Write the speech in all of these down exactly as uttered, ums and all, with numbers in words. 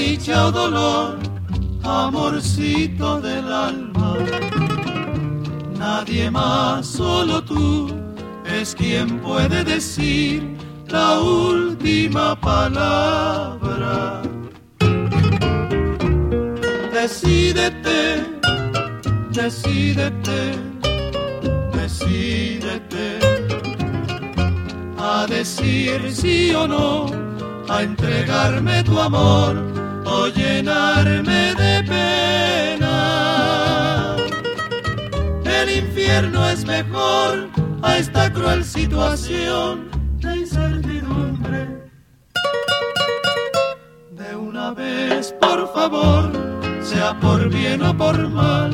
dicha o dolor, amorcito del alma. Nadie más, solo tú, es quien puede decir la última palabra. Decídete, decídete, decídete a decir sí o no, a entregarme tu amor o llenarme de pena. El infierno es mejor a esta cruel situación de incertidumbre. De una vez, por favor, sea por bien o por mal,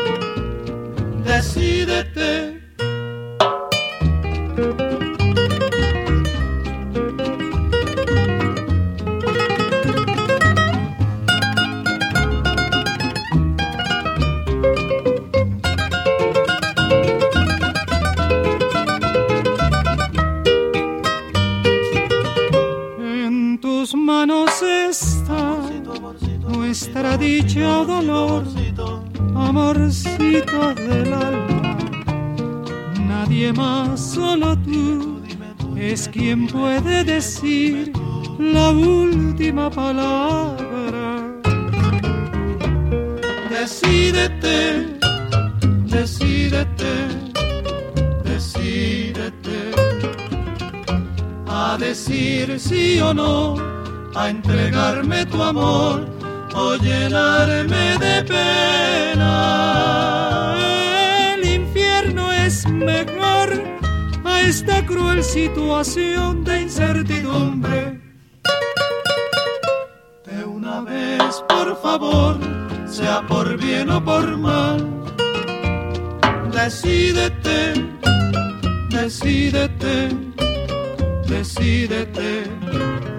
decídete. En tus manos está nuestra dicha o dolor, amorcito del alma. Nadie más, solo tú, es quien puede decir la última palabra. Decídete, decídete, decídete a decir sí o no, a entregarme tu amor o llenarme de pena. El infierno es mejor a esta cruel situación de incertidumbre. De una vez, por favor, sea por bien o por mal, decídete, decídete, decídete.